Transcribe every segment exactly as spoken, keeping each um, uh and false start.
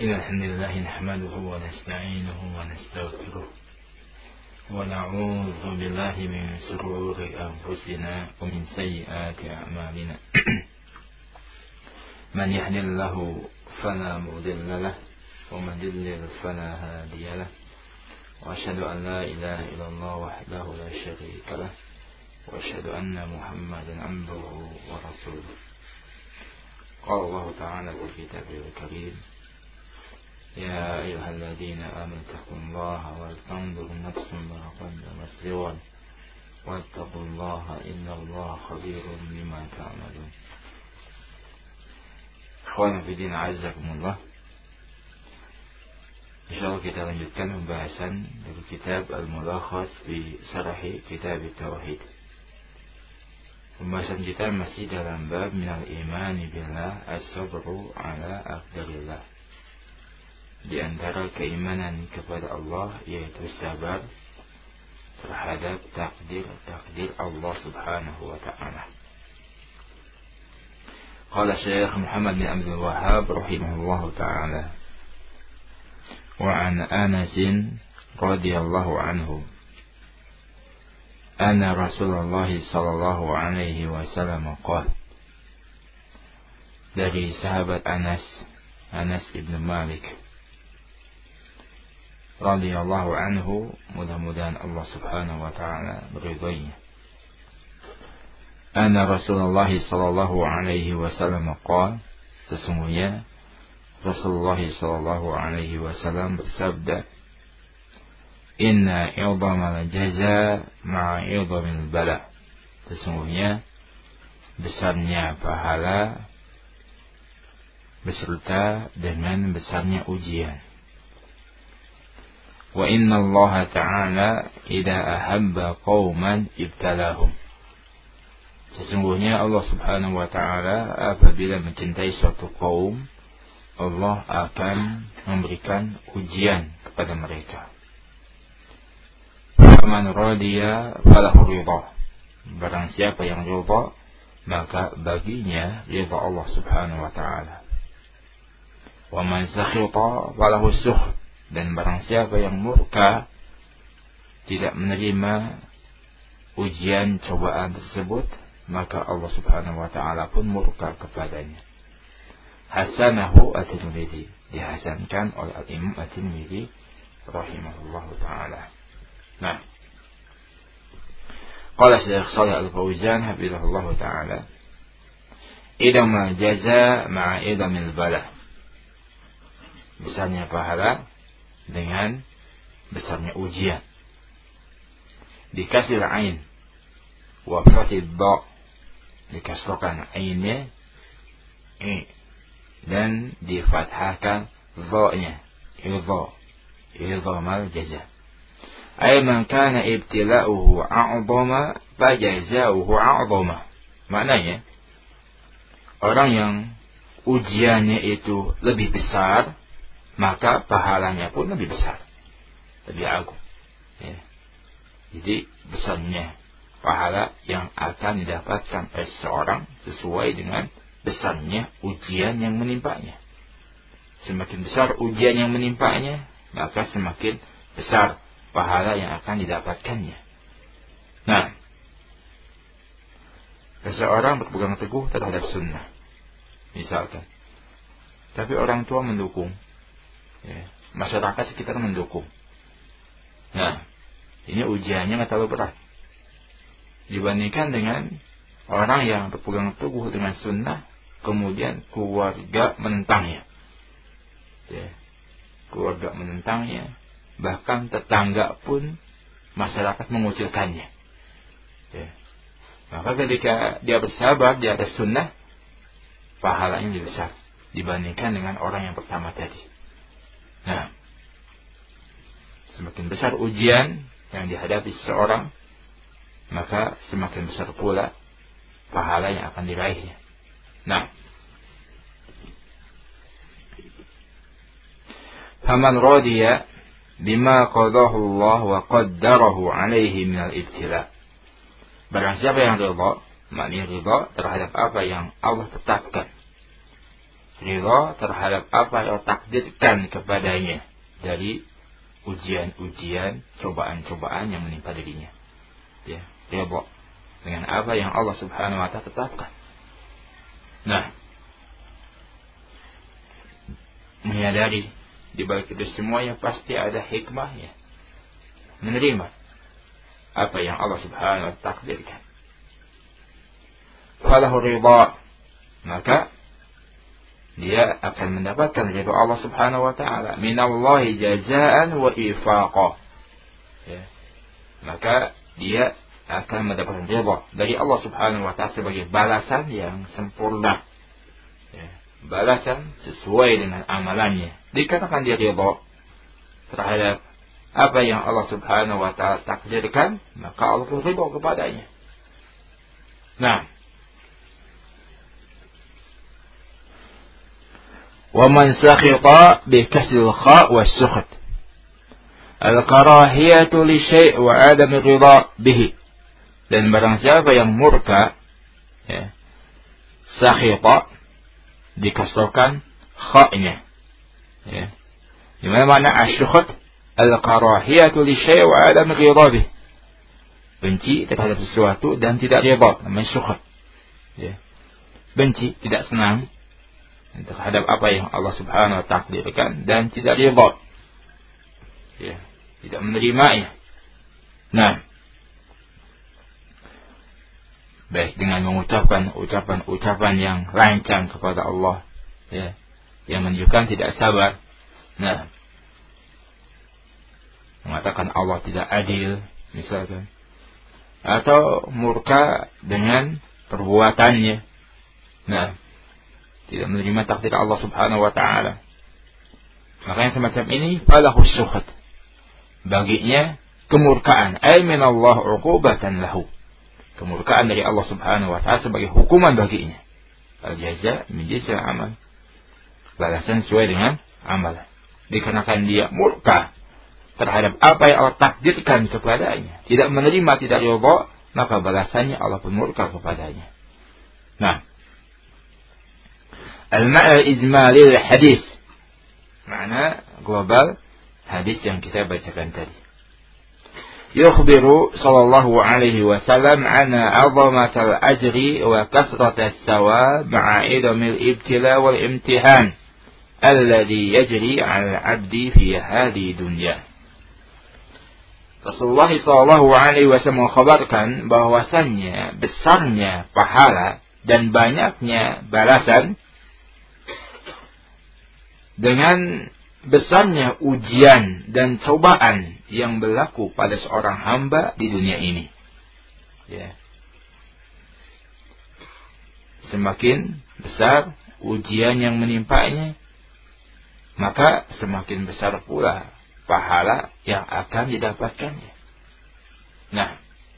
إن الحمد لله نحمده ونستعينه ونستغفره ونعوذ بالله من شرور أنفسنا ومن سيئات أعمالنا من يهد الله فلا مضل له ومن يضلل فلا هادي له وأشهد أن لا إله إلا الله وحده لا شريك له وأشهد أن محمدا عبده ورسوله. قال الله تعالى في كتابه الكريم: يا أيها الذين آمنوا اتقوا الله ولتنظر نفس ما قدمت لغد واتقوا الله إن الله خبير بما تعملون. Ikhwan fillah azakumullah. Insyaallah kita lanjutkan pembahasan dari kitab Al-Mulakhas fi Syarh Kitab Tauhid. Pembahasan kita masih dalam bab minal imani billah as-sabru ala aqdarillah. Di antara keimanan kepada Allah yaitu sabar terhadap takdir-takdir Allah Subhanahu wa taala. Qala Syekh Muhammad bin Abdul Wahhab rahimahullahu taala: wa an Anas radhiyallahu anhu anna Rasulullah sallallahu alaihi wasallam qala, dari sahabat Anas Anas ibn Malik radhiyallahu anhu, mudah-mudahan Allah Subhanahu wa taala meridainya. Anna Rasulullah sallallahu alaihi wasallam qala, sesungguhnya Rasulullah sallallahu alaihi wasallam bersabda: Inna i'dhamal jaza ma'a i'dhamil bala. Sesungguhnya besarnya pahala beserta dengan besarnya ujian. Wa inna Allah ta'ala idza ahabba qauman ibtalahum. Sesungguhnya Allah Subhanahu wa taala apabila mencintai suatu kaum, Allah akan memberikan ujian kepada mereka. Faman radiya falahu ridha. Barang siapa yang ridha, maka baginya ridha Allah Subhanahu wa taala. Wa man sakhita falahu sukht. Dan barang siapa yang murka, tidak menerima ujian cobaan tersebut, maka Allah Subhanahu wa taala pun murka kepadanya. Hasanahu at-Tirmidzi, dihasankan oleh Al-Imam at-Tirmidzi rahimahullahu taala. Nah, qala Syekh Shalih Al-Fauzan hafizahullahu taala: idamul jaza ma'a idamil bala. Besarnya pahala dengan besarnya ujian. Dikasir ain wa fatid ba, dikasrkan ainnya i, dan difathahkan dha-nya, idha, idhamal jaza. Ay man kana ibtila'uhu a'dhama fajaza'uhu a'dhama. Maknanya, orang yang ujiannya itu lebih besar, maka pahalanya pun lebih besar, lebih agung. Ya. Jadi besarnya pahala yang akan didapatkan oleh seseorang sesuai dengan besarnya ujian yang menimpanya. Semakin besar ujian yang menimpanya, maka semakin besar pahala yang akan didapatkannya. Nah, seseorang berpegang teguh terhadap sunnah, misalkan, tapi orang tua mendukung, ya, masyarakat sekitar mendukung. Nah, ini ujiannya nggak terlalu berat dibandingkan dengan orang yang berpegang teguh dengan sunnah, kemudian keluarga menentangnya, ya, keluarga menentangnya, bahkan tetangga pun masyarakat mengucilkannya. Ya. Maka ketika dia bersabar di atas sunnah, pahalanya lebih besar dibandingkan dengan orang yang pertama tadi. Nah, semakin besar ujian yang dihadapi seseorang, maka semakin besar pula pahala yang akan diraihnya. Nah, faman radiya bima qadahu Allah wa qaddarahu alaihi minal ibtila. Barang siapa yang ridha, maknanya ridha terhadap apa yang Allah tetapkan, ridha terhadap apa yang Allah takdirkan kepadanya dari ujian-ujian, cobaan-cobaan yang menimpa dirinya. Ya, ridha dengan apa yang Allah Subhanahu wa taala tetapkan. Nah, menyadari di balik itu semuanya pasti ada hikmahnya. Menerima apa yang Allah Subhanahu wa taala takdirkan. Falahu ridha, maka dia akan mendapatkan ridha Allah Subhanahu wa taala, minallahi jazaan wa ifaqa. Ya. Maka dia akan mendapatkan ridha dari Allah Subhanahu wa taala sebagai balasan yang sempurna. Ya. Balasan sesuai dengan amalannya. Dikatakan dia ridha terhadap apa yang Allah Subhanahu wa taala takdirkan, maka Allah pun ridha kepadanya. Nah, wa man sakhita bi kasril kha wa sukhat al-karahiyatu li syai' wa adam ridha bihi. Dan barang siapa yang murka, ya, sakhita dikasrokan kha-nya, ya. Di mana makna asyukhat al-karahiyatu li syai' wa adam ridha bihi, benci terhadap sesuatu dan tidak ridha, namanya syukhat. Ya. Benci, tidak senang terhadap apa yang Allah Subhanahu wa taala takdirkan dan tidak ridha. Ya, tidak menerimanya. Nah, baik dengan mengucapkan ucapan-ucapan yang lancang kepada Allah, ya, yang menunjukkan tidak sabar. Nah, mengatakan Allah tidak adil, misalkan, atau murka dengan perbuatannya. Nah, tidak menerima takdir Allah Subhanahu wa taala. Makanya semacam ini falahu syukhat, baginya kemurkaan, ay minallah uqubatan lahu, kemurkaan dari Allah Subhanahu wa taala sebagai hukuman baginya. Al-jaza min jinsil amal, balasan sesuai dengan amalan. Dikarenakan dia murka terhadap apa yang Allah takdirkan kepadanya, tidak menerima, tidak ridha, maka balasannya Allah pun murka kepadanya. Nah, al-ma'na al-ijmali al-hadis, makna global hadis yang kita bacakan tadi. Yukhbiru sallallahu alaihi wasallam anna 'azamatal ajri wa kasratas sawab ma'a idamil ibtila wal imtihan alladhi yajri 'alal 'abdi fi hadhihi dunya. Rasulullah sallallahu alaihi wasallam mengkhabarkan bahwasannya besarnya pahala dan banyaknya balasan dengan besarnya ujian dan cobaan yang berlaku pada seorang hamba di dunia ini. Ya. Semakin besar ujian yang menimpanya, maka semakin besar pula pahala yang akan didapatkannya. Nah,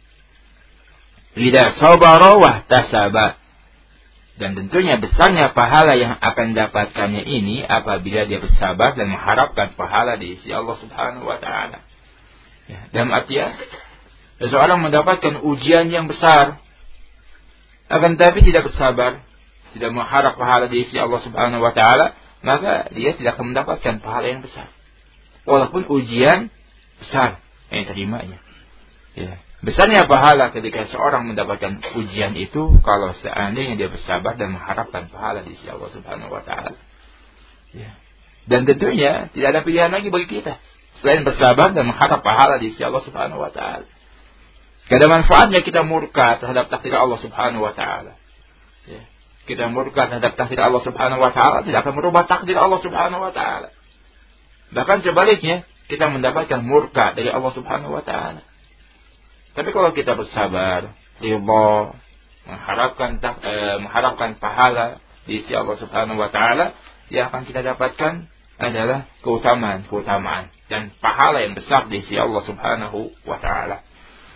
idza sabara wa tasaba, dan tentunya besarnya pahala yang akan didapatkannya ini apabila dia bersabar dan mengharapkan pahala di sisi Allah Subhanahu wa taala. Ya, dalam artian seseorang mendapatkan ujian yang besar, akan tetapi tidak bersabar, tidak mengharap pahala di sisi Allah Subhanahu wa taala, maka dia tidak akan mendapatkan pahala yang besar. Walaupun ujian besar yang terimanya. Ya. Besarnya pahala ketika seorang mendapatkan ujian itu kalau seandainya dia bersabar dan mengharapkan pahala di sisi Allah Subhanahu wa taala. Ya. Dan tentunya tidak ada pilihan lagi bagi kita selain bersabar dan mengharap pahala di sisi Allah Subhanahu wa taala. Tidak ada manfaatnya kita murka terhadap takdir Allah Subhanahu wa taala. Ya. Kita murka terhadap takdir Allah Subhanahu wa taala tidak akan merubah takdir Allah Subhanahu wa taala. Bahkan sebaliknya, kita mendapatkan murka dari Allah Subhanahu wa taala. Tapi kalau kita bersabar, ridha, mengharapkan eh, mengharapkan pahala di sisi Allah Subhanahu wa taala, yang akan kita dapatkan adalah keutamaan-keutamaan dan pahala yang besar di sisi Allah Subhanahu wa taala.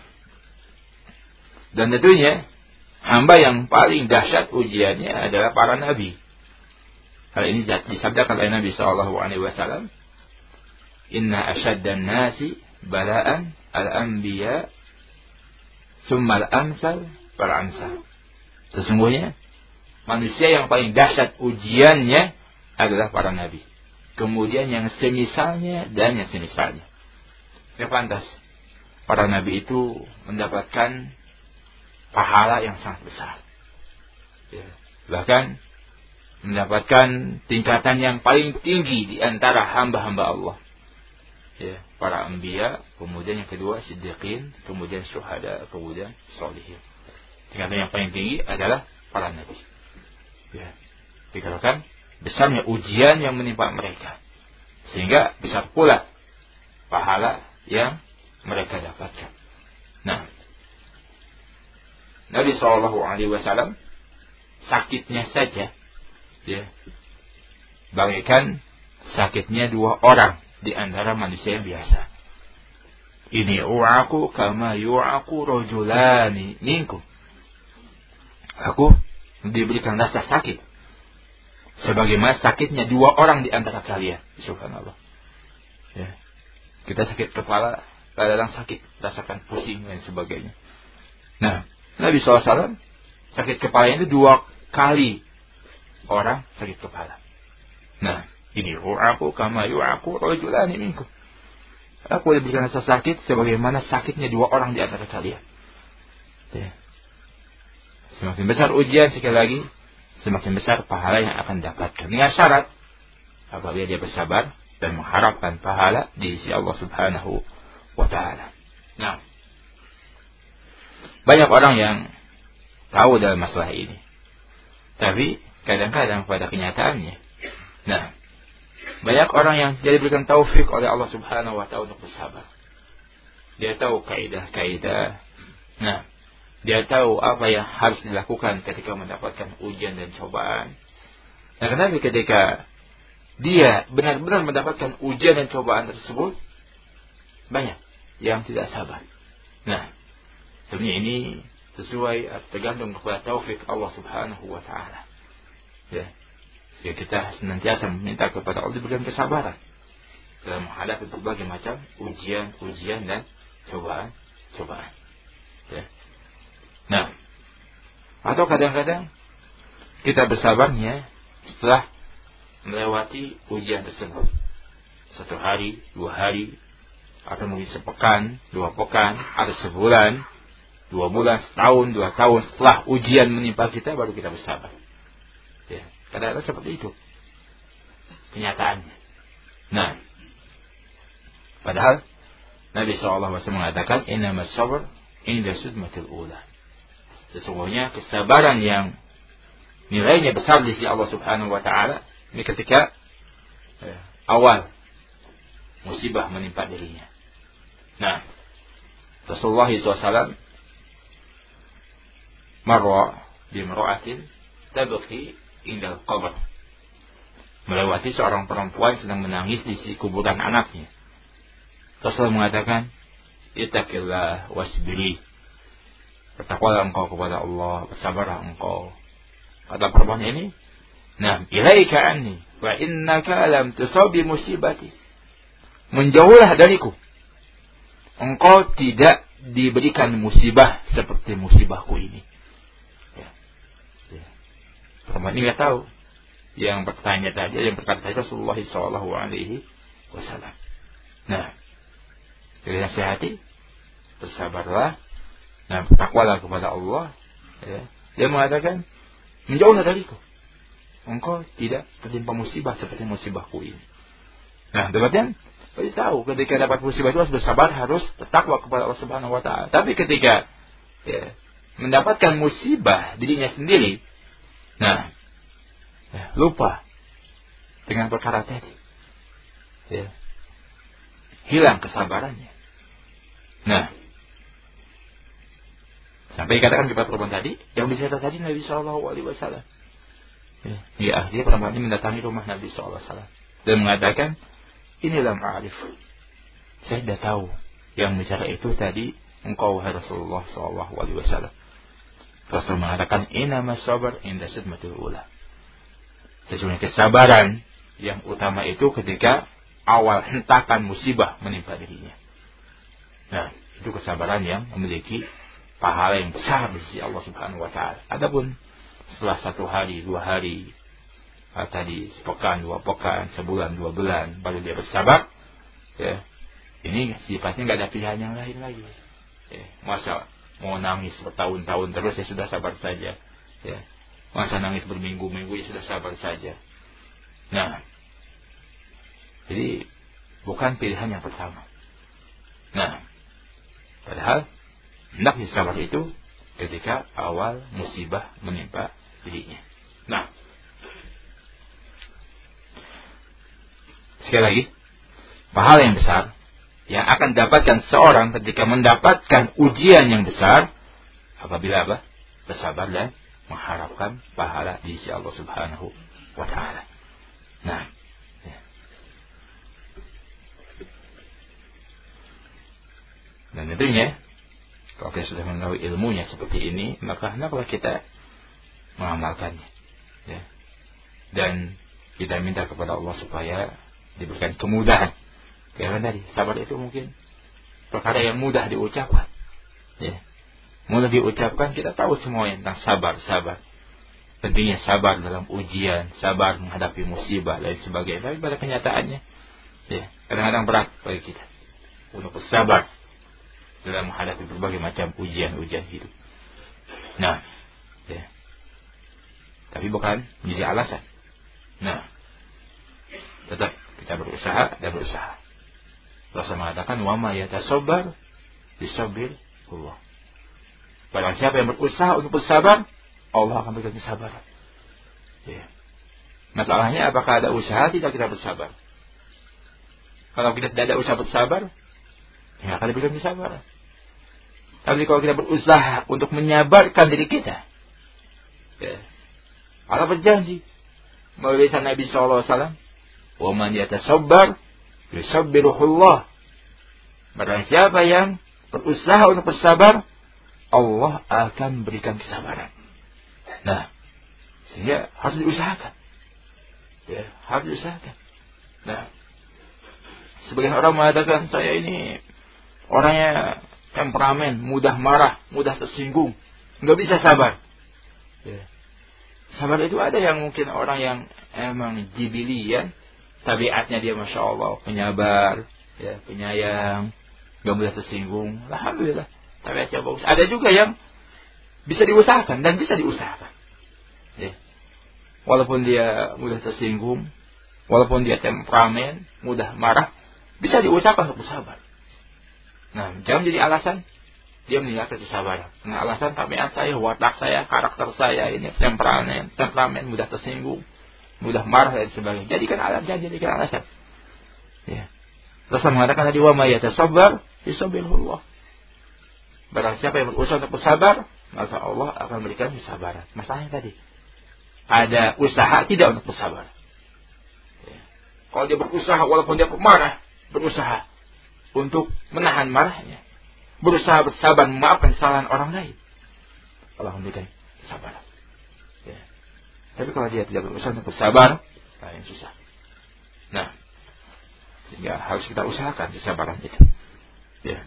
Dan tentunya hamba yang paling dahsyat ujiannya adalah para nabi. Hal ini disabdakan oleh Nabi sallallahu alaihi wasallam, "Inna asyaddan nasi bala'an al-anbiya summal amsal fal amsal." Sesungguhnya manusia yang paling dahsyat ujiannya adalah para nabi. Kemudian yang semisalnya dan yang semisalnya. Yang pantas. Para nabi itu mendapatkan pahala yang sangat besar. Ya. Bahkan mendapatkan tingkatan yang paling tinggi di antara hamba-hamba Allah. Ya, para anbiya, kemudian yang kedua siddiqin, kemudian syuhada, kemudian sholihin. Tingkatan yang paling tinggi adalah para nabi. Ya. Dikatakan besarnya ujian yang menimpa mereka, sehingga besar pula pahala yang mereka dapatkan. Nah, Nabi shallallahu alaihi wasallam sakitnya saja, ya, bagaikan sakitnya dua orang di antara manusia yang biasa. Ini u'aku kama yu'aku rajulani minkum. Aku diberikan rasa sakit sebagaimana sakitnya dua orang di antara kalian. Subhanallah. Ya. Kita sakit kepala, kadang sakit, rasakan pusing dan sebagainya. Nah, Nabi shallallahu alaihi wasallam sakit kepala itu dua kali orang sakit kepala. Nah, ini ru'aku kama yu'aku rajulani minkum. Aku diberikan rasa sakit sebagaimana sakitnya dua orang di antara kalian. Ya. Semakin besar ujian, sekali lagi, semakin besar pahala yang akan dapatkan. Dengan syarat apabila dia bersabar dan mengharapkan pahala di sisi Allah Subhanahu wa ta'ala. Nah, banyak orang yang tahu dalam masalah ini, tapi kadang-kadang pada kenyataannya, nah, banyak orang yang jadi diberikan taufik oleh Allah Subhanahu wa ta'ala untuk bersabar. Dia tahu kaidah-kaidah. Nah, dia tahu apa yang harus dilakukan ketika mendapatkan ujian dan cobaan. Nah, tetapi ketika dia benar-benar mendapatkan ujian dan cobaan tersebut, banyak yang tidak sabar. Nah, sebenarnya ini sesuai tergantung kepada taufik Allah Subhanahu wa ta'ala. Ya. Ya, kita senantiasa meminta kepada Allah diberikan kesabaran dalam menghadapi berbagai macam ujian-ujian dan cobaan-cobaan. Ya. Nah, atau kadang-kadang kita bersabarnya setelah melewati ujian tersebut. Satu hari, dua hari, atau mungkin sepekan, dua pekan, atau sebulan, dua bulan, setahun, dua tahun setelah ujian menimpa kita, baru kita bersabar. Ya, kadang-kadang seperti itu kenyataannya. Nah, padahal Nabi shallallahu alaihi wasallam mengatakan, innamas sabr inda sudmatil ula. Sesungguhnya kesabaran yang nilainya besar di sisi Allah Subhanahu wa ta'ala ini ketika eh, awal musibah menimpa dirinya. Nah, Rasulullah shallallahu alaihi wasallam marra bimra'atin tabki indal qabr, melewati seorang perempuan sedang menangis di sisi kuburan anaknya. Rasulullah mengatakan, ittaqillah wasbiri, bertakwalah engkau kepada Allah, bersabarlah engkau. Kata perempuan ini, nah, ilaika anni wa innaka lam tusabi musibati, menjauhlah dariku, engkau tidak diberikan musibah seperti musibahku ini. Ya. Ya. Perempuan ini nggak tahu. Yang bertanya tadi, yang berkata tadi Rasulullah shallallahu alaihi wasallam. Nah, dinasihati, bersabarlah. Nah, bertakwalah kepada Allah. Ya. Dia mengatakan, menjauhlah dariku, engkau tidak tertimpa musibah seperti musibahku ini. Nah, dapatkan, kita tahu ketika dapat musibah itu harus bersabar, harus bertakwa kepada Allah Subhanahu wa ta'ala. Tapi ketika ya, mendapatkan musibah dirinya sendiri, nah, ya, lupa dengan perkara tadi, ya, hilang kesabarannya. Nah, sampai dikatakan kepada perempuan tadi, yang dicerita tadi Nabi shallallahu alaihi wasallam. Ya, ya, dia perempuan ini mendatangi rumah Nabi shallallahu alaihi wasallam dan mengatakan, inilah ma'arif, saya sudah tahu yang bicara itu tadi engkau wahai Rasulullah shallallahu alaihi wasallam. Rasul mengatakan, innamas sabr inda sudmatil ula. Sesungguhnya kesabaran yang utama itu ketika awal hentakan musibah menimpa dirinya. Nah, itu kesabaran yang memiliki pahala yang besar di sisi Allah Subhanahu wa ta'ala. Adapun setelah satu hari, dua hari, ah, tadi sepekan, dua pekan, sebulan, dua bulan, baru dia bersabar, ya, ini sifatnya nggak ada pilihan yang lain lagi. Ya, masa mau nangis bertahun-tahun terus ya sudah sabar saja. Ya, masa nangis berminggu-minggu ya sudah sabar saja. Nah, jadi bukan pilihan yang pertama. Nah, padahal hendaknya sabar itu ketika awal musibah menimpa dirinya. Nah, sekali lagi, pahala yang besar yang akan dapatkan seorang ketika mendapatkan ujian yang besar apabila apa? Bersabar dan mengharapkan pahala di sisi Allah Subhanahu wa taala. Nah, ya. Dan tentunya kalau kita sudah mengetahui ilmunya seperti ini, maka hendaklah kita mengamalkannya, ya. Dan kita minta kepada Allah supaya diberikan kemudahan. Karena tadi sabar itu mungkin perkara yang mudah diucapkan, ya. Mudah diucapkan, kita tahu semuanya tentang sabar, sabar. Pentingnya sabar dalam ujian, sabar menghadapi musibah dan sebagainya. Tapi pada kenyataannya, ya, kadang-kadang berat bagi kita untuk bersabar dalam menghadapi berbagai macam ujian-ujian hidup. Nah, ya. Tapi bukan menjadi alasan. Nah, tetap kita berusaha dan berusaha. Rasul mengatakan, wa ma yatasobbar bisabir Allah. Barang siapa yang berusaha untuk bersabar, Allah akan berikan kesabaran. Ya. Masalahnya apakah ada usaha tidak kita bersabar? Kalau kita tidak ada usaha bersabar, ya akan diberikan kesabaran. Tapi kalau kita berusaha untuk menyabarkan diri kita, ya, Allah berjanji melalui lisan Nabi Sallallahu Alaihi Wasallam, wa man yatasobbar yusabbiruhullah. Barang siapa yang berusaha untuk bersabar, Allah akan berikan kesabaran. Nah, sehingga harus diusahakan. Ya, harus diusahakan. Nah, sebagian orang mengatakan, saya ini orangnya temperamen, mudah marah, mudah tersinggung, nggak bisa sabar. Ya. Sabar itu ada yang mungkin orang yang emang jibilian, tabiatnya dia masya Allah penyabar, ya, penyayang, nggak mudah tersinggung. Alhamdulillah, tabiatnya bagus. Ada juga yang bisa diusahakan dan bisa diusahakan. Ya. Walaupun dia mudah tersinggung, walaupun dia temperamen, mudah marah, bisa diusahakan untuk bersabar. Nah, jangan jadi alasan dia meninggalkan kesabaran. Nah, alasan tabiat saya, watak saya, karakter saya ini temperamen, temperamen, mudah tersinggung, mudah marah dan sebagainya. Jadikan alasan, jangan jadikan alasan. Ya. Rasul mengatakan tadi, wa ma yatasobbar yusabbiruhullah. Barang siapa yang berusaha untuk bersabar, maka Allah akan berikan kesabaran. Masalahnya tadi, ada usaha tidak untuk bersabar. Ya. Kalau dia berusaha, walaupun dia marah, berusaha untuk menahan marahnya, berusaha bersabar memaafkan kesalahan orang lain, Allah memberikan kesabaran. Ya. Tapi kalau dia tidak berusaha untuk bersabar, nah yang susah. Nah, sehingga harus kita usahakan kesabaran itu. Ya.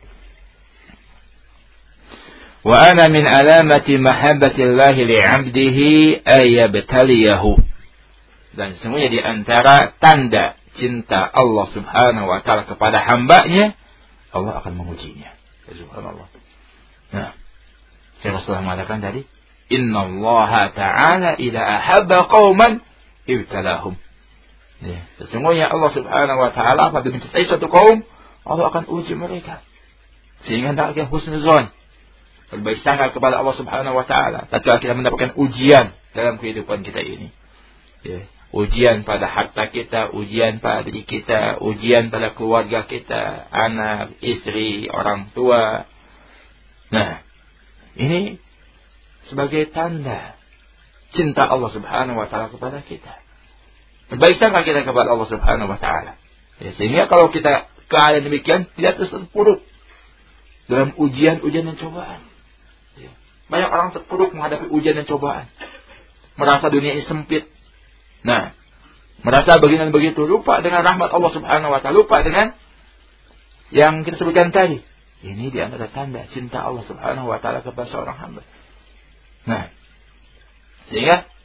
Wa ana min alamati mahabbatillahi li'abdihi ayyabtaliyahu. Dan semuanya di antara tanda cinta Allah Subhanahu wa taala kepada hambanya, Allah akan mengujinya. Subhanallah. Nah, Syekh Rasulullah mengatakan tadi, innallaha ta'ala idza ahabba qauman ibtalahum. Ya, sesungguhnya Allah Subhanahu wa taala apabila mencintai suatu kaum, Allah akan uji mereka. Sehingga hendaknya husnuzon, berbaik sangka kepada Allah Subhanahu wa taala tatkala kita mendapatkan ujian dalam kehidupan kita ini. Ya, ujian pada harta kita, ujian pada diri kita, ujian pada keluarga kita, anak, istri, orang tua. Nah, ini sebagai tanda cinta Allah Subhanahu wa taala kepada kita. Berbaik sangka kita kepada Allah Subhanahu wa taala. Ya, sehingga kalau kita keadaan demikian tidak terus terpuruk dalam ujian-ujian dan cobaan. Ya. Banyak orang terpuruk menghadapi ujian dan cobaan. Merasa dunia ini sempit. Nah, merasa begini dan begitu, lupa dengan rahmat Allah Subhanahu wa taala, lupa dengan yang kita sebutkan tadi. Ini di antara tanda cinta Allah Subhanahu wa taala kepada seorang hamba. Nah, sehingga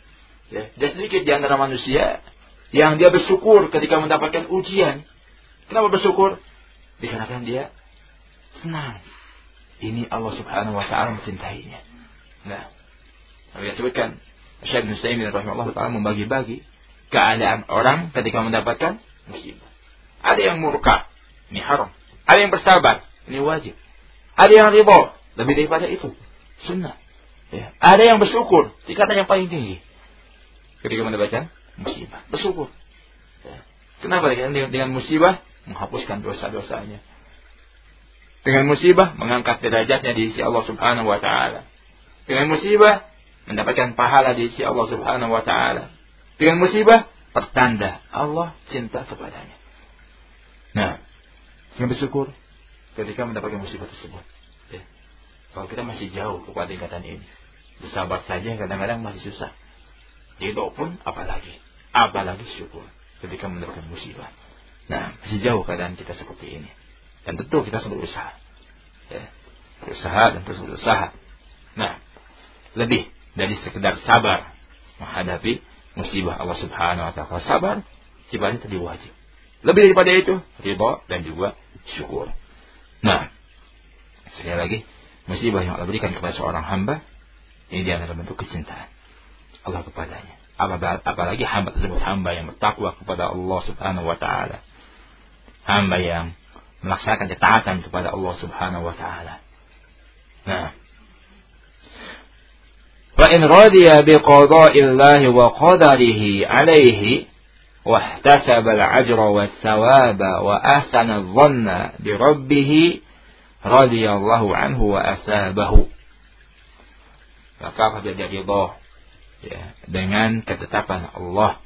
Ya, dan sedikit di antara manusia yang dia bersyukur ketika mendapatkan ujian. Kenapa bersyukur? Dikarenakan dia senang. Ini Allah Subhanahu wa taala mencintainya. Nah, saya sebutkan Syekh Ibnu Utsaimin rahimahullah taala membagi-bagi keadaan orang ketika mendapatkan musibah. Ada yang murka, ini haram. Ada yang bersabar, ini wajib. Ada yang ridha, lebih daripada itu, sunnah. Ya. Ada yang bersyukur, tingkatan yang paling tinggi. Ketika mendapatkan musibah, bersyukur. Ya. Kenapa? Dengan, dengan musibah menghapuskan dosa-dosanya. Dengan musibah mengangkat derajatnya di sisi Allah Subhanahu wa taala. Dengan musibah mendapatkan pahala di sisi Allah Subhanahu wa taala. Dengan musibah pertanda Allah cinta kepadanya. Nah, dengan bersyukur ketika mendapatkan musibah tersebut. Ya. Kalau kita masih jauh kepada tingkatan ini, bersabar saja kadang-kadang masih susah. Itu pun apalagi, apalagi syukur ketika mendapatkan musibah. Nah, masih jauh keadaan kita seperti ini. Dan tentu kita harus berusaha. Ya. Berusaha dan terus berusaha. Nah, lebih dari sekedar sabar menghadapi musibah Allah Subhanahu wa taala. Sabar, sifatnya tadi wajib. Lebih daripada itu, ridha dan juga syukur. Nah, sekali lagi, musibah yang Allah berikan kepada seorang hamba, ini dia adalah bentuk kecintaan Allah kepadanya. Apalagi hamba tersebut hamba yang bertakwa kepada Allah Subhanahu wa taala. Hamba yang melaksanakan ketaatan kepada Allah Subhanahu wa taala. Nah, wa in radiya bi qada'illahi wa qadarihi 'alaihi wa ihtasaba al-'ajra was-sawaba wa ahsana adh-dhanna bi rabbih radiyallahu anhu wa asabahu. Maka apabila dia ridha ya, dengan ketetapan Allah,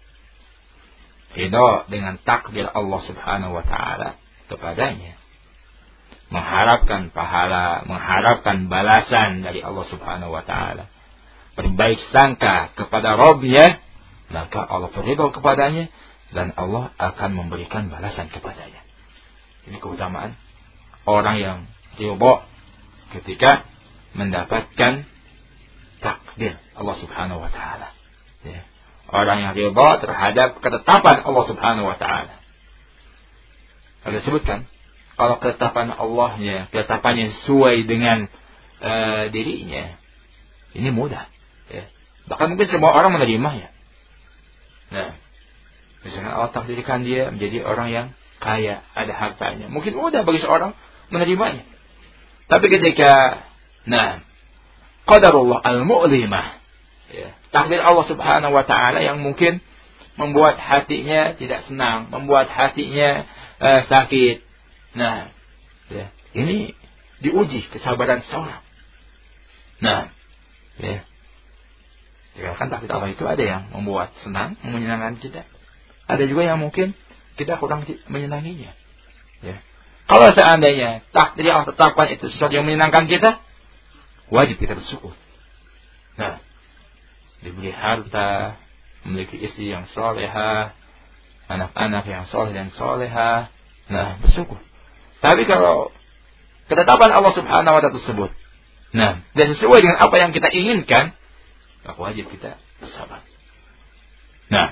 ridha dengan takdir Allah Subhanahu wa taala kepadanya, mengharapkan pahala, mengharapkan balasan dari Allah Subhanahu wa taala, berbaik sangka kepada Rabbnya, maka Allah ridha kepadanya dan Allah akan memberikan balasan kepadanya. Ini keutamaan orang yang ridha ketika mendapatkan takdir Allah Subhanahu wa taala. Ya. Orang yang ridha terhadap ketetapan Allah Subhanahu wa taala. Ada sebutkan, kalau ketetapan Allahnya, ketetapannya sesuai dengan uh, dirinya, ini mudah. Ya. Bahkan mungkin semua orang menerimanya. Nah, misalkan Allah takdirkan dia menjadi orang yang kaya, ada hartanya, mungkin mudah bagi seorang menerimanya. Tapi ketika, nah, qadarullah al-mu'limah, ya, takdir Allah Subhanahu wa taala yang mungkin membuat hatinya tidak senang, membuat hatinya uh, sakit. Nah, ya, ini diuji kesabaran seorang. Nah, ya, dikatakan takdir Allah itu ada yang membuat senang, menyenangkan kita. Ada juga yang mungkin kita kurang menyenanginya. Ya. Kalau seandainya takdir Allah tetapkan itu sesuatu yang menyenangkan kita, wajib kita bersyukur. Nah, diberi harta, memiliki istri yang solehah, anak-anak yang soleh dan solehah, nah bersyukur. Tapi kalau ketetapan Allah Subhanahu wa taala tersebut, nah, dan sesuai dengan apa yang kita inginkan, maka wajib kita bersabar. Nah,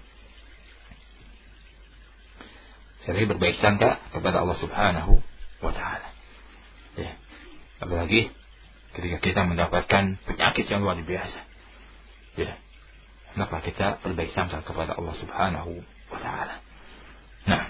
sekali berbaik sangka kepada Allah Subhanahu wa taala. Ya. Apalagi ketika kita mendapatkan penyakit yang luar biasa. Ya. Maka kita berbaik sangka kepada Allah Subhanahu wa taala. Nah,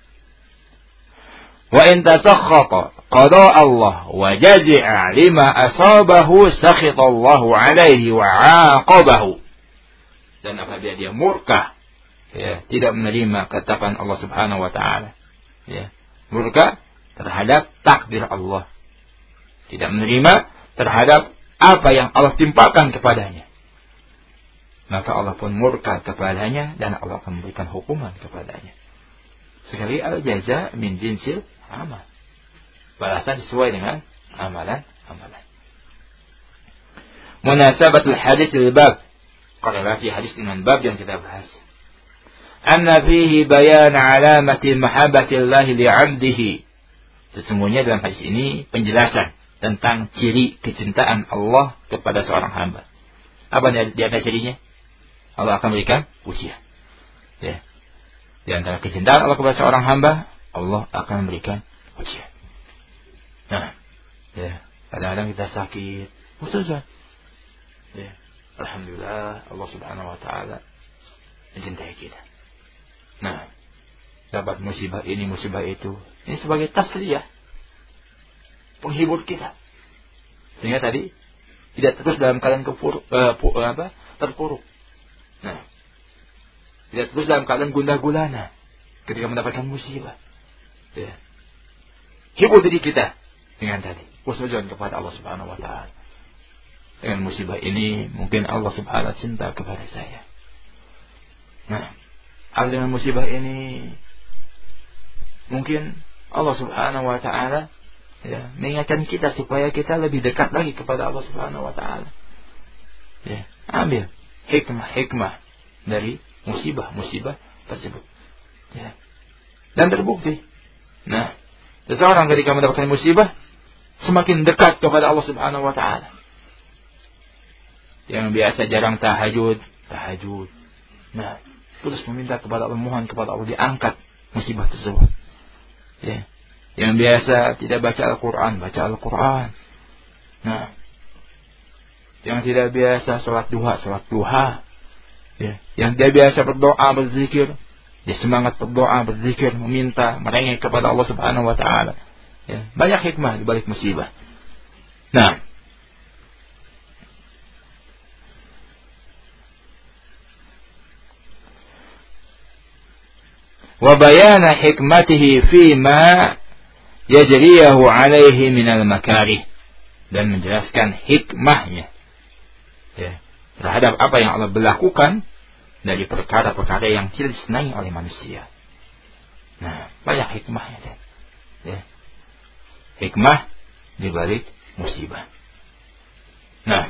wa in tasakhata qada Allah wa jazi'a lima asabahu sakhita Allah alaihi wa 'aqabahu. Dan apabila dia murka, ya, tidak menerima ketetapan Allah Subhanahu wa taala, ya, murka terhadap takdir Allah, tidak menerima terhadap apa yang Allah timpakan kepadanya, maka Allah pun murka kepadanya dan Allah akan memberikan hukuman kepadanya. Sekali al-jaza min jinsil amal, balasan sesuai dengan amalan-amalan. Munasabatul hadis lil bab, korelasi hadis dengan bab yang kita bahas. Anna fihi bayan alamati mahabbatillahi li'abdihi. Sesungguhnya dalam hadis ini penjelasan tentang ciri kecintaan Allah kepada seorang hamba. Apa di antara cirinya? Allah akan berikan ujian. Ya. Di antara kecintaan Allah kepada seorang hamba, Allah akan memberikan ujian. Nah, ya, kadang-kadang kita sakit, khususnya. Ya, alhamdulillah Allah Subhanahu wa taala mencintai kita. Nah, dapat musibah ini, musibah itu, ini sebagai tasliyah, penghibur kita. Sehingga tadi tidak terus dalam keadaan kepur, uh, pu, apa, terpuruk. Nah, tidak terus dalam keadaan gundah gulana ketika mendapatkan musibah. Ya. Hibur diri kita dengan tadi husnudzon kepada Allah Subhanahu wa taala. Dengan musibah ini mungkin Allah Subhanahu wa taala cinta kepada saya. Nah, dengan musibah ini mungkin Allah Subhanahu wa taala ya, mengingatkan kita supaya kita lebih dekat lagi kepada Allah Subhanahu wa taala. Ya, ambil hikmah-hikmah dari musibah-musibah tersebut. Ya. Dan terbukti. Nah, seseorang ketika mendapatkan musibah semakin dekat kepada Allah Subhanahu wa taala. Yang biasa jarang tahajud, tahajud. Nah, terus meminta kepada Allah, mohon kepada Allah diangkat musibah tersebut. Ya. Yang biasa tidak baca Al-Quran, baca Al-Quran. Nah, yang tidak biasa sholat duha, sholat duha. Ya. Yang tidak biasa berdoa, berzikir, dia semangat berdoa, berzikir, meminta, merengek kepada Allah Subhanahu wa taala. Ya. Banyak hikmah di balik musibah. Nah, wa bayana hikmatihi fima yajriyahu alaihi minal makarih, dan menjelaskan hikmahnya ya, terhadap apa yang Allah berlakukan dari perkara-perkara yang tidak disenangi oleh manusia. Nah, banyak hikmahnya kan? Ya. Hikmah di balik musibah. Nah,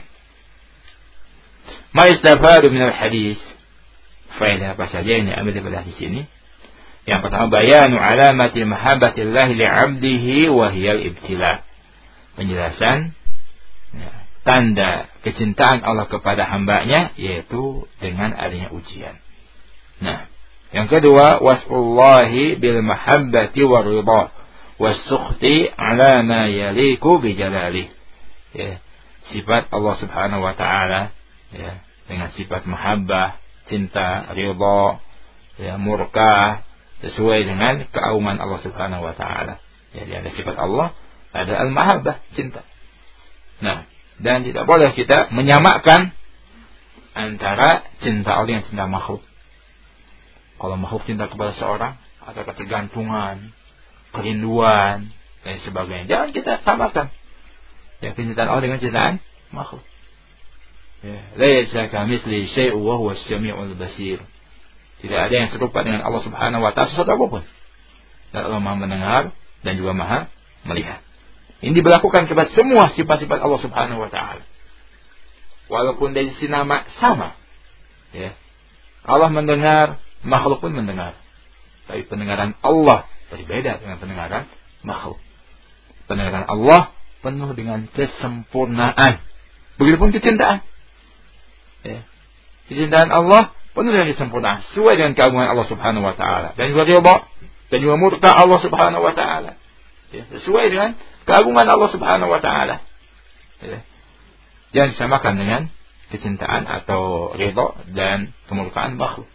ma yastafadu minal hadis, faedah apa saja yang diambil dari hadis ini? Yang pertama, bayanu alamati mahabbatillahi li'abdihi wa hiyal ibtila. Penjelasan ya, tanda kecintaan Allah kepada hambanya, yaitu dengan adanya ujian. Nah, yang kedua, wasfullahi bil mahabbati wa ridha was-sukhti ala ma yaliku bi jalalihi. Ya, sifat Allah Subhanahu wa taala ya, dengan sifat mahabbah, cinta, ridha, ya, murka, sesuai dengan keagungan Allah Subhanahu wa taala. Jadi ada sifat Allah, ada al-mahabbah, cinta. Nah, dan tidak boleh kita menyamakan antara cinta Allah dengan cinta makhluk. Kalau makhluk cinta kepada seorang, ada ketergantungan, kerinduan, dan sebagainya. Jangan kita samakan ya, kecintaan Allah dengan cintaan makhluk. Ya, laisa kamitslihi syai'un wa huwas samiul basir. Tidak ada yang serupa dengan Allah Subhanahu wa taala sesuatu apapun. Dan Allah Maha mendengar dan juga Maha melihat. Ini diberlakukan kepada semua sifat-sifat Allah Subhanahu wa taala. Walaupun dari sisi nama sama. Ya. Allah mendengar, makhluk pun mendengar. Tapi pendengaran Allah berbeda dengan pendengaran makhluk. Pendengaran Allah penuh dengan kesempurnaan. Begitupun kecintaan. Ya. Kecintaan Allah penuh dengan kesempurnaan, sesuai dengan keagungan Allah Subhanahu wa taala, dan juga ridha dan juga murka Allah Subhanahu wa taala. Ya, sesuai dengan keagungan Allah Subhanahu wa taala. Ya. Jangan disamakan dengan kecintaan atau ridha dan kemurkaan makhluk.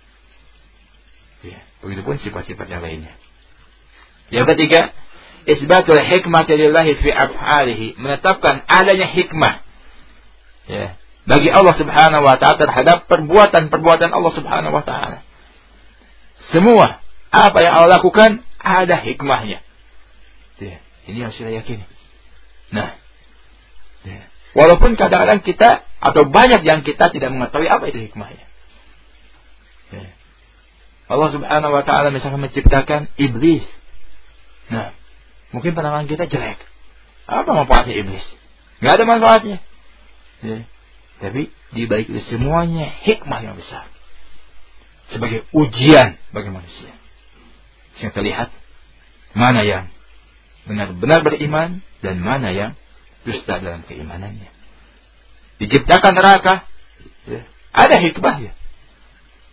Ya, begitupun sifat-sifat yang lainnya. Yang ketiga, isbatul hikmah lillahi fi af'alihi, menetapkan adanya hikmah. Ya. Bagi Allah Subhanahu wa taala terhadap perbuatan-perbuatan Allah Subhanahu wa taala. Semua apa yang Allah lakukan ada hikmahnya. Ya, ini yang saya yakini. Nah, ya, walaupun kadang-kadang kita atau banyak yang kita tidak mengetahui apa itu hikmahnya. Ya. Allah Subhanahu wa taala misalkan menciptakan iblis. Nah, mungkin pandangan kita jelek. Apa manfaatnya iblis? Enggak ada manfaatnya. Ya. Tapi di balik itu semuanya hikmah yang besar. Sebagai ujian bagi manusia. Sehingga terlihat mana yang benar-benar beriman dan mana yang dusta dalam keimanannya. Diciptakan neraka, ya, ada hikmahnya.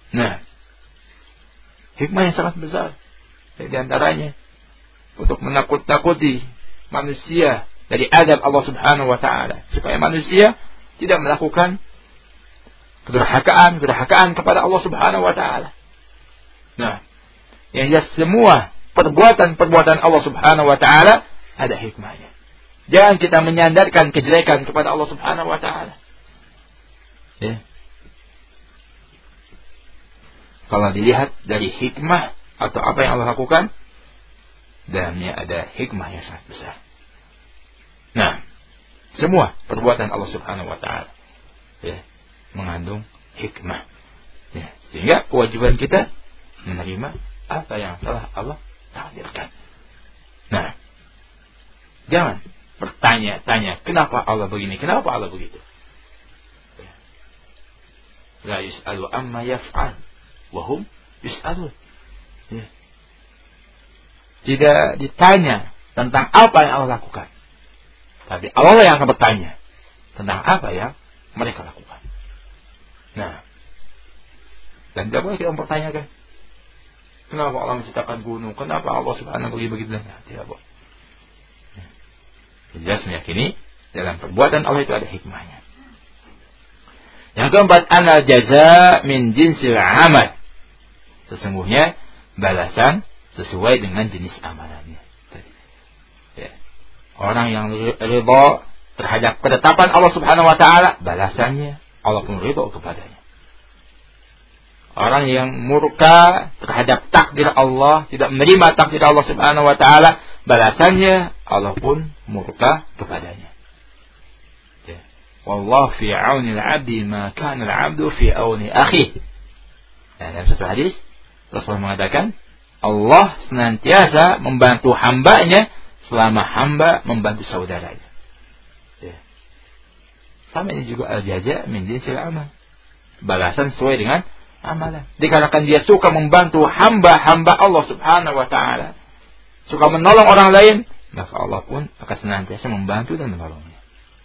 Nah, hikmah yang sangat besar. Di antaranya untuk menakut-nakuti manusia dari azab Allah Subhanahu wa taala, supaya manusia tidak melakukan kedurhakaan, kedurhakaan kepada Allah Subhanahu wa taala. Nah, yang jelas semua perbuatan-perbuatan Allah Subhanahu wa taala ada hikmahnya. Jangan kita menyandarkan kejelekan kepada Allah Subhanahu wa taala. Ya. Kalau dilihat dari hikmah atau apa yang Allah lakukan, dalamnya ada hikmah yang sangat besar. Nah, semua perbuatan Allah Subhanahu wa taala ya, mengandung hikmah. Ya, sehingga kewajiban kita menerima apa yang telah Allah takdirkan. Nah, jangan bertanya-tanya kenapa Allah begini, kenapa Allah begitu. Ya. La yus'alu amma yaf'al wa hum yus'alun. Ya. Tidak ditanya tentang apa yang Allah lakukan, tapi Allah yang akan bertanya tentang apa yang mereka lakukan. Nah, dan tidak boleh kita mempertanyakan kenapa Allah menciptakan gunung, kenapa Allah Subhanahu wa taala begitu. Nah, tidak boleh. Jelas meyakini dalam perbuatan Allah itu ada hikmahnya. Yang keempat, anal jaza min jinsil amal. Sesungguhnya balasan sesuai dengan jenis amalannya. Ya. Orang yang ridha terhadap ketetapan Allah Subhanahu wa taala, balasannya Allah pun ridha kepadanya. Orang yang murka terhadap takdir Allah, tidak menerima takdir Allah Subhanahu wa taala, balasannya Allah pun murka kepadanya. Ya. Wallahu fi 'auni al-'abdi ma kana al-'abdu fi 'auni akhihi. Nah, dalam satu hadis Rasulullah mengatakan, Allah senantiasa membantu hambanya selama hamba membantu saudaranya. Ya. Sama ini juga al-jaza min jinsil amal. Balasan sesuai dengan amalan. Dikarenakan dia suka membantu hamba-hamba Allah Subhanahu wa taala, suka menolong orang lain, maka Allah pun akan senantiasa membantu dan menolongnya.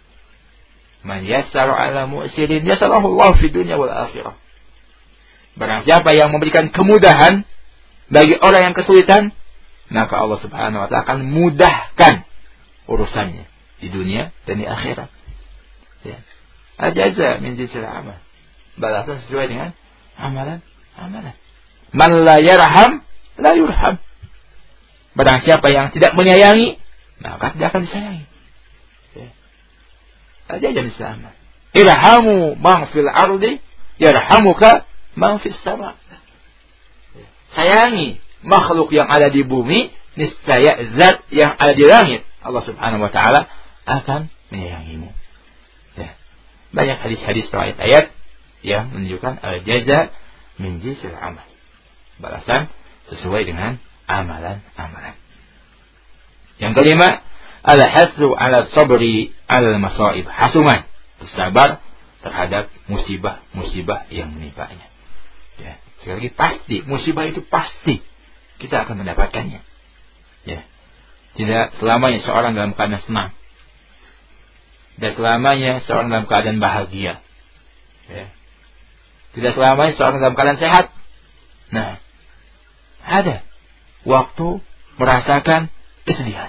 Man yassara 'ala mu'sirin yassarahu Allah fi dunya wal akhirah. Barang siapa yang memberikan kemudahan bagi orang yang kesulitan, maka Allah Subhanahu wa taala akan mudahkan urusannya di dunia dan di akhirat. Ya. Al-jaza min jinsil amal. Balasan sesuai dengan amalan, amalan. Man la yarham la yurham. Barang siapa yang tidak menyayangi, maka tidak akan disayangi. Ya. Al-jaza min jinsil amal. Irhamu man fil ardi yarhamuka man fis sama. Sayangi makhluk yang ada di bumi, niscaya zat yang ada di langit, Allah Subhanahu wa taala akan menyayangimu. Ya. Banyak hadis-hadis atau ayat-ayat yang menunjukkan al-jaza min jinsil amal. Balasan sesuai dengan amalan-amalan. Yang kelima, al-hasu 'ala sabri 'ala al-masaib. Hasuman, bersabar terhadap musibah-musibah yang menimpanya. Ya. Sekali lagi, pasti musibah itu pasti kita akan mendapatkannya. Ya. Tidak selamanya seorang dalam keadaan senang. Tidak selamanya seorang dalam keadaan bahagia. Ya. Tidak selamanya seorang dalam keadaan sehat. Nah, ada waktu merasakan kesedihan,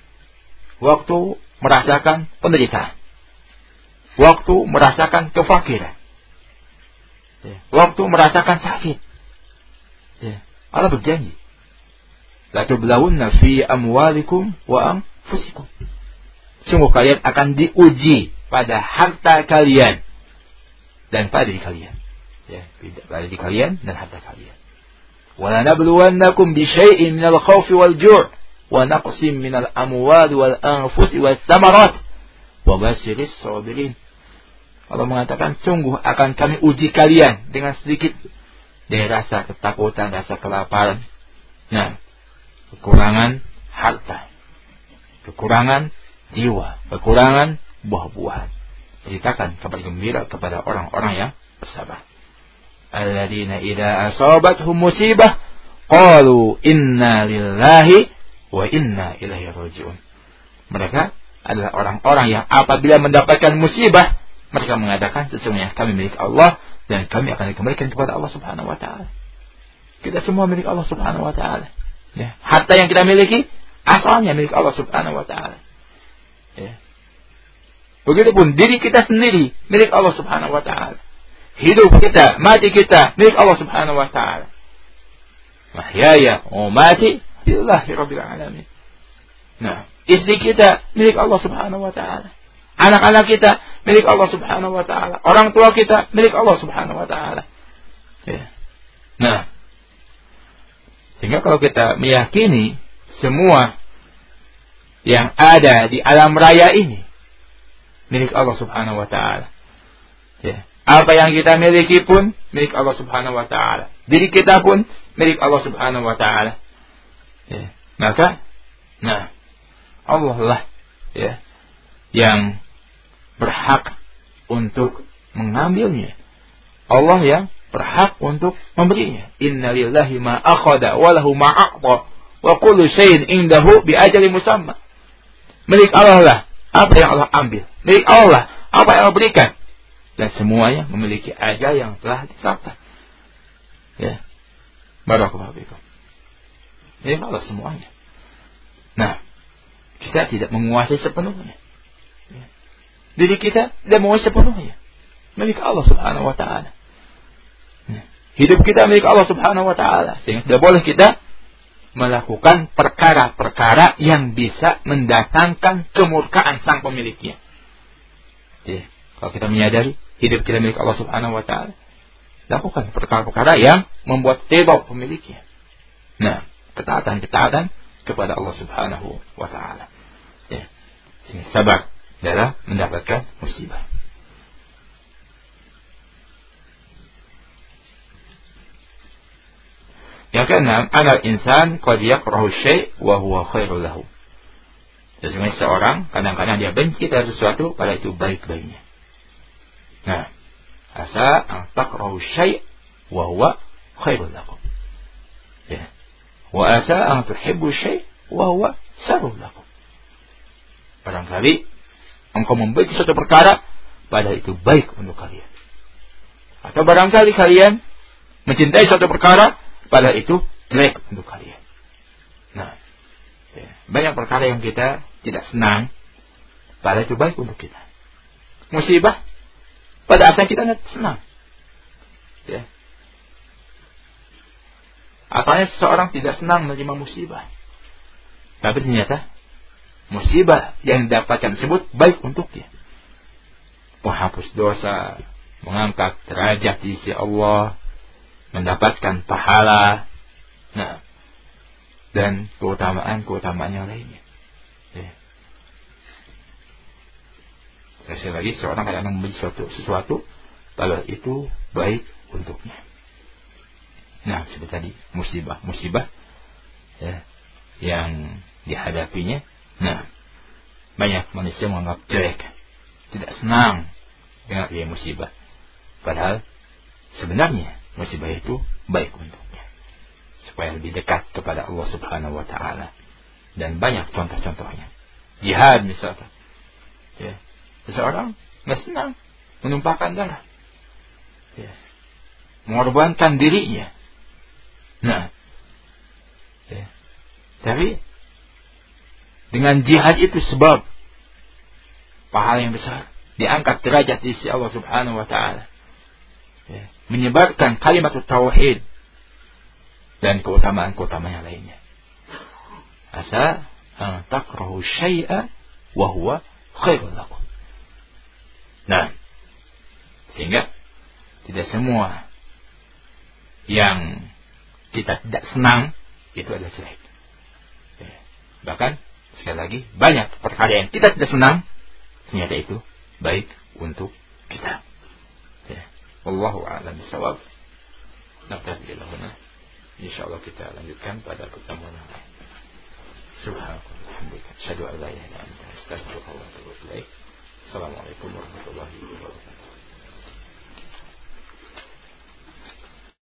waktu merasakan penderitaan, waktu merasakan kefakiran, ya. Waktu merasakan sakit. Ya. Allah berjanji, la tublawunna fi amwalikum wa anfusikum. Sungguh kalian akan diuji pada harta kalian dan pada diri kalian. Ya, pada diri kalian dan harta kalian. Wa lanabluwannakum bi syai'in minal khawfi wal ju' wa naqsim minal amwali wal anfusi was samarat wa basyiris sabirin. Allah mengatakan, sungguh akan kami uji kalian dengan sedikit dari rasa ketakutan, rasa kelaparan, nah, kekurangan harta, kekurangan jiwa, kekurangan buah-buahan. Ceritakan kabar gembira kepada orang-orang yang bersabar. Alladzina idza asabathum musibah qalu inna lillahi wa inna ilaihi raji'un. Mereka adalah orang-orang yang apabila mendapatkan musibah, mereka mengatakan, sesungguhnya kami milik Allah dan kami akan dikembalikan kepada Allah Subhanahu wa taala. Kita semua milik Allah Subhanahu wa taala. Ya, harta yang kita miliki asalnya milik Allah Subhanahu wa taala. Ya. Begitupun diri kita sendiri milik Allah Subhanahu wa taala. Hidup kita, mati kita milik Allah Subhanahu wa taala. Mahyaya wa mati lillahi rabbil alamin. Nah, istri kita milik Allah Subhanahu wa taala. Anak-anak kita milik Allah Subhanahu wa taala. Orang tua kita milik Allah Subhanahu wa taala. Ya. Nah, sehingga kalau kita meyakini semua yang ada di alam raya ini milik Allah Subhanahu wa taala. Ya. Apa yang kita miliki pun milik Allah Subhanahu wa taala. Diri kita pun milik Allah Subhanahu wa taala. Ya. Maka nah, Allah lah ya yang berhak untuk mengambilnya. Allah yang berhak untuk memberinya. Inna lillahi ma akhada wa lahu ma a'ta wa kullu syai'in indahu bi ajalin musamma. Milik Allah lah apa yang Allah ambil. Milik Allah lah apa yang Allah berikan. Dan semuanya memiliki ajal yang telah ditetapkan. Ya. Barakallahu fikum. Milik Allah semuanya. Nah, kita tidak menguasai sepenuhnya. Ya. Diri kita tidak menguasai sepenuhnya. Milik Allah Subhanahu wa taala. Ya. Hidup kita milik Allah Subhanahu wa taala. Sehingga tidak boleh kita melakukan perkara-perkara yang bisa mendatangkan kemurkaan sang pemiliknya. Ya. Kalau kita menyadari hidup kita milik Allah Subhanahu wa taala, lakukan perkara-perkara yang membuat ridha pemiliknya. Nah, ketaatan-ketaatan kepada Allah Subhanahu wa taala. Ya. Ini sebab dalam mendapatkan musibah. Yang keenam, anal insan qad yakrahu syai' wa huwa khairul lahu. Sesungguhnya seorang kadang-kadang dia benci terhadap sesuatu padahal itu baik baginya. Nah, asa an takrahu syai' wa huwa khairul lakum. Ya. Wa asa an tuhibbu syai' wa huwa syarrul lakum. Barangkali engkau membenci suatu perkara padahal itu baik untuk kalian. Atau barangkali kalian mencintai suatu perkara padahal itu jelek untuk kalian. Nah, ya, banyak perkara yang kita tidak senang padahal itu baik untuk kita. Musibah pada asalnya kita tidak senang. Ya. Asalnya seseorang tidak senang menerima musibah. Tapi ternyata musibah yang didapatkan tersebut baik untuk dia. Menghapus dosa, mengangkat derajat di sisi Allah, mendapatkan pahala, nah, dan keutamaan-keutamaan yang lainnya. Ya. Sekali lagi, seorang kadang membenci sesuatu, sesuatu kalau itu baik untuknya. Nah, seperti tadi musibah, musibah ya, yang dihadapinya. Nah, banyak manusia menganggap jelek, tidak senang dengan dia musibah. Padahal sebenarnya musibah itu baik untuknya, supaya lebih dekat kepada Allah Subhanahu wa taala. Dan banyak contoh-contohnya. Jihad misalkan. Ya. Seseorang nggak senang menumpahkan darah. Ya. Mengorbankan dirinya. Nah. Ya. Tapi dengan jihad itu sebab pahala yang besar, diangkat derajat di sisi Allah Subhanahu wa taala. Ya. Menyebarkan kalimat tauhid dan keutamaan-keutamaan yang lainnya. Asa an takrahu syai'a wa huwa khairul lakum. Nah, sehingga tidak semua yang kita tidak senang itu adalah jelek. Ya. Bahkan sekali lagi banyak perkara yang kita tidak senang ternyata itu baik untuk kita. Ya. Wallahu a'lam bishawab. Naktafi lahuna. Insyaallah kita lanjutkan pada pertemuan yang lain. Subhanallah, alhamdulillah, asyhadu an la ilaha illa anta, astaghfiruka wa atubu ilaik. Assalamualaikum warahmatullahi wabarakatuh.